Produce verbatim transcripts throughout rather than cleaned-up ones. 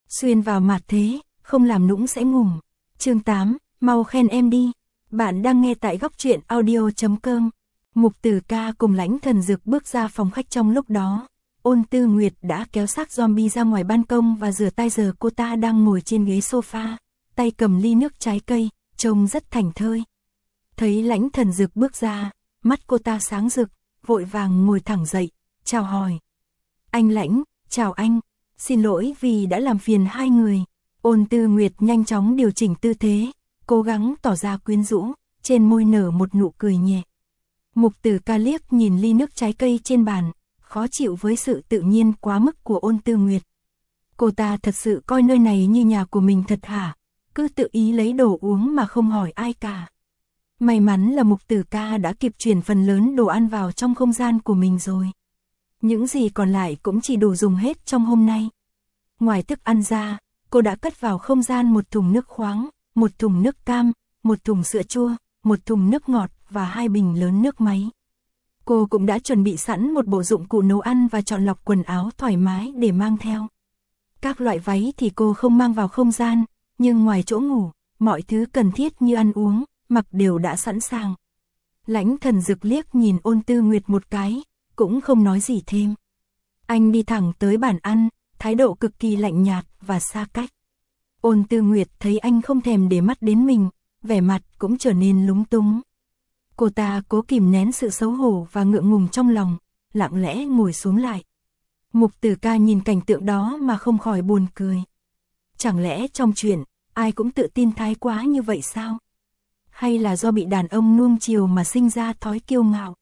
xuyên vào mặt thế, không làm nũng sẽ ngủm. Chương tám, mau khen em đi. Bạn đang nghe tại góc truyện audio chấm com. Mục Tử Ca cùng Lãnh Thần Dực bước ra phòng khách trong lúc đó. Ôn Tư Nguyệt đã kéo xác zombie ra ngoài ban công và rửa tay, giờ cô ta đang ngồi trên ghế sofa, tay cầm ly nước trái cây, trông rất thảnh thơi. Thấy Lãnh Thần Dực bước ra, mắt cô ta sáng rực, vội vàng ngồi thẳng dậy, chào hỏi. Anh Lãnh, chào anh, xin lỗi vì đã làm phiền hai người. Ôn Tư Nguyệt nhanh chóng điều chỉnh tư thế, cố gắng tỏ ra quyến rũ, trên môi nở một nụ cười nhẹ. Mục Tử Ca liếc nhìn ly nước trái cây trên bàn, khó chịu với sự tự nhiên quá mức của Ôn Tư Nguyệt. Cô ta thật sự coi nơi này như nhà của mình thật hả? Cứ tự ý lấy đồ uống mà không hỏi ai cả. May mắn là Mục Tử Ca đã kịp chuyển phần lớn đồ ăn vào trong không gian của mình rồi. Những gì còn lại cũng chỉ đủ dùng hết trong hôm nay. Ngoài thức ăn ra, cô đã cất vào không gian một thùng nước khoáng, một thùng nước cam, một thùng sữa chua, một thùng nước ngọt và hai bình lớn nước máy. Cô cũng đã chuẩn bị sẵn một bộ dụng cụ nấu ăn và chọn lọc quần áo thoải mái để mang theo. Các loại váy thì cô không mang vào không gian, nhưng ngoài chỗ ngủ, mọi thứ cần thiết như ăn uống, mặc đều đã sẵn sàng. Lãnh Thần Dực liếc nhìn Ôn Tư Nguyệt một cái, cũng không nói gì thêm. Anh đi thẳng tới bàn ăn, thái độ cực kỳ lạnh nhạt và xa cách. Ôn Tư Nguyệt thấy anh không thèm để mắt đến mình, vẻ mặt cũng trở nên lúng túng. Cô ta cố kìm nén sự xấu hổ và ngượng ngùng trong lòng, lặng lẽ ngồi xuống lại. Mục Tử Ca nhìn cảnh tượng đó mà không khỏi buồn cười. Chẳng lẽ trong chuyện, ai cũng tự tin thái quá như vậy sao? Hay là do bị đàn ông nuông chiều mà sinh ra thói kiêu ngạo?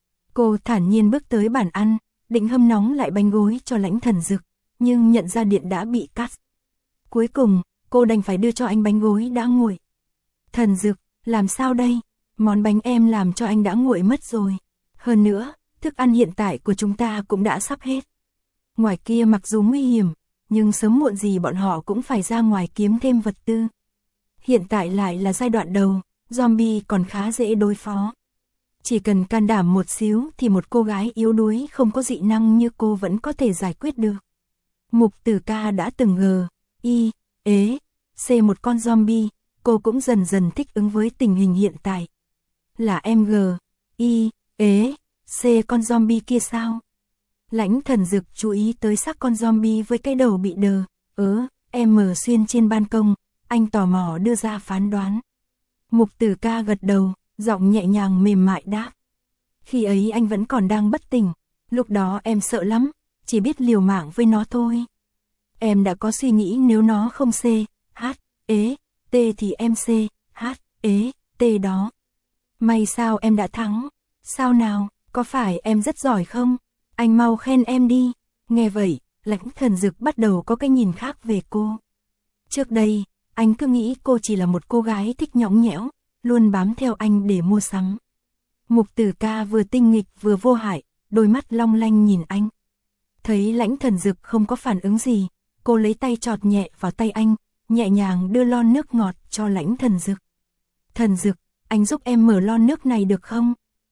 Cô thản nhiên bước tới bàn ăn, định hâm nóng lại bánh gối cho Lãnh Thần Dực, nhưng nhận ra điện đã bị cắt. Cuối cùng, cô đành phải đưa cho anh bánh gối đã nguội. Thần Dực, làm sao đây? Món bánh em làm cho anh đã nguội mất rồi. Hơn nữa, thức ăn hiện tại của chúng ta cũng đã sắp hết. Ngoài kia mặc dù nguy hiểm, nhưng sớm muộn gì bọn họ cũng phải ra ngoài kiếm thêm vật tư. Hiện tại lại là giai đoạn đầu, zombie còn khá dễ đối phó. Chỉ cần can đảm một xíu thì một cô gái yếu đuối không có dị năng như cô vẫn có thể giải quyết được. Mục Tử Ca đã từng gờ, y, ế, c một con zombie, cô cũng dần dần thích ứng với tình hình hiện tại. Là em gờ, y, ế, c con zombie kia sao? Lãnh Thần Dực chú ý tới xác con zombie với cái đầu bị đờ, ớ, em mở xuyên trên ban công, anh tò mò đưa ra phán đoán. Mục Tử Ca gật đầu, giọng nhẹ nhàng mềm mại đáp. Khi ấy anh vẫn còn đang bất tỉnh, lúc đó em sợ lắm, chỉ biết liều mạng với nó thôi. Em đã có suy nghĩ nếu nó không C, H, ế, T thì em C, H, ế, T đó. May sao em đã thắng. Sao nào, có phải em rất giỏi không? Anh mau khen em đi. Nghe vậy, Lãnh Thần Dực bắt đầu có cái nhìn khác về cô. Trước đây, anh cứ nghĩ cô chỉ là một cô gái thích nhõng nhẽo, luôn bám theo anh để mua sắm. Mục Tử Ca vừa tinh nghịch vừa vô hại, đôi mắt long lanh nhìn anh. Thấy Lãnh Thần Dực không có phản ứng gì, cô lấy tay chọt nhẹ vào tay anh, nhẹ nhàng đưa lon nước ngọt cho Lãnh Thần Dực. Thần Dực, anh giúp em mở lon nước này được không?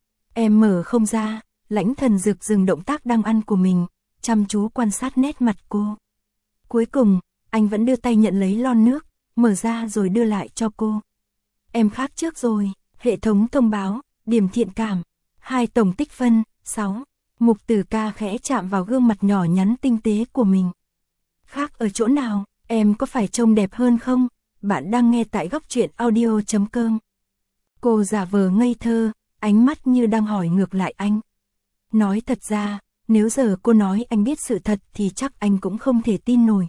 Em mở không ra. Lãnh Thần Dực dừng động tác đang ăn của mình, chăm chú quan sát nét mặt cô. Cuối cùng, anh vẫn đưa tay nhận lấy lon nước, mở ra rồi đưa lại cho cô. Em khác trước rồi, hệ thống thông báo, điểm thiện cảm, hai tổng tích phân, sáu. Mục Tử Ca khẽ chạm vào gương mặt nhỏ nhắn tinh tế của mình. Khác ở chỗ nào, em có phải trông đẹp hơn không? Bạn đang nghe tại góc truyện audio chấm com. Cô giả vờ ngây thơ, ánh mắt như đang hỏi ngược lại anh. Nói thật ra, nếu giờ cô nói anh biết sự thật thì chắc anh cũng không thể tin nổi.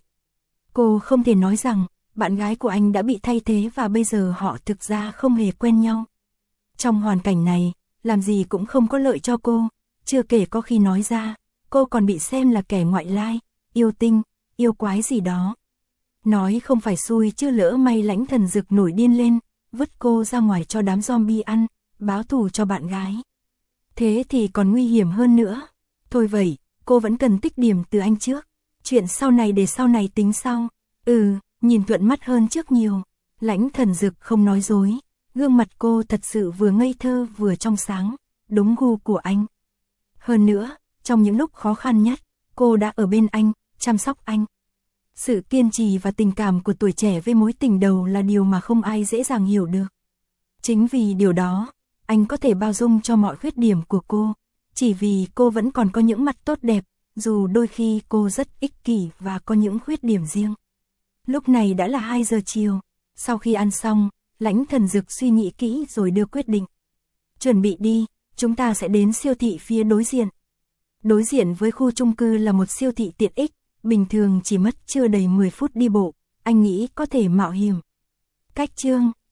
Cô không thể nói rằng, bạn gái của anh đã bị thay thế và bây giờ họ thực ra không hề quen nhau. Trong hoàn cảnh này, làm gì cũng không có lợi cho cô, chưa kể có khi nói ra, cô còn bị xem là kẻ ngoại lai, yêu tinh, yêu quái gì đó. Nói không phải xui chứ lỡ may Lãnh Thần Dực nổi điên lên, vứt cô ra ngoài cho đám zombie ăn, báo thù cho bạn gái. Thế thì còn nguy hiểm hơn nữa. Thôi vậy, cô vẫn cần tích điểm từ anh trước. Chuyện sau này để sau này tính sau. Ừ, nhìn thuận mắt hơn trước nhiều. Lãnh Thần Dực không nói dối. Gương mặt cô thật sự vừa ngây thơ vừa trong sáng. Đúng gu của anh. Hơn nữa, trong những lúc khó khăn nhất, cô đã ở bên anh, chăm sóc anh. Sự kiên trì và tình cảm của tuổi trẻ với mối tình đầu là điều mà không ai dễ dàng hiểu được. Chính vì điều đó, anh có thể bao dung cho mọi khuyết điểm của cô, chỉ vì cô vẫn còn có những mặt tốt đẹp, dù đôi khi cô rất ích kỷ và có những khuyết điểm riêng. Lúc này đã là hai giờ chiều, sau khi ăn xong, Lãnh Thần Dực suy nghĩ kỹ rồi đưa quyết định. Chuẩn bị đi, chúng ta sẽ đến siêu thị phía đối diện. Đối diện với khu chung cư là một siêu thị tiện ích, bình thường chỉ mất chưa đầy mười phút đi bộ, anh nghĩ có thể mạo hiểm. Cách chương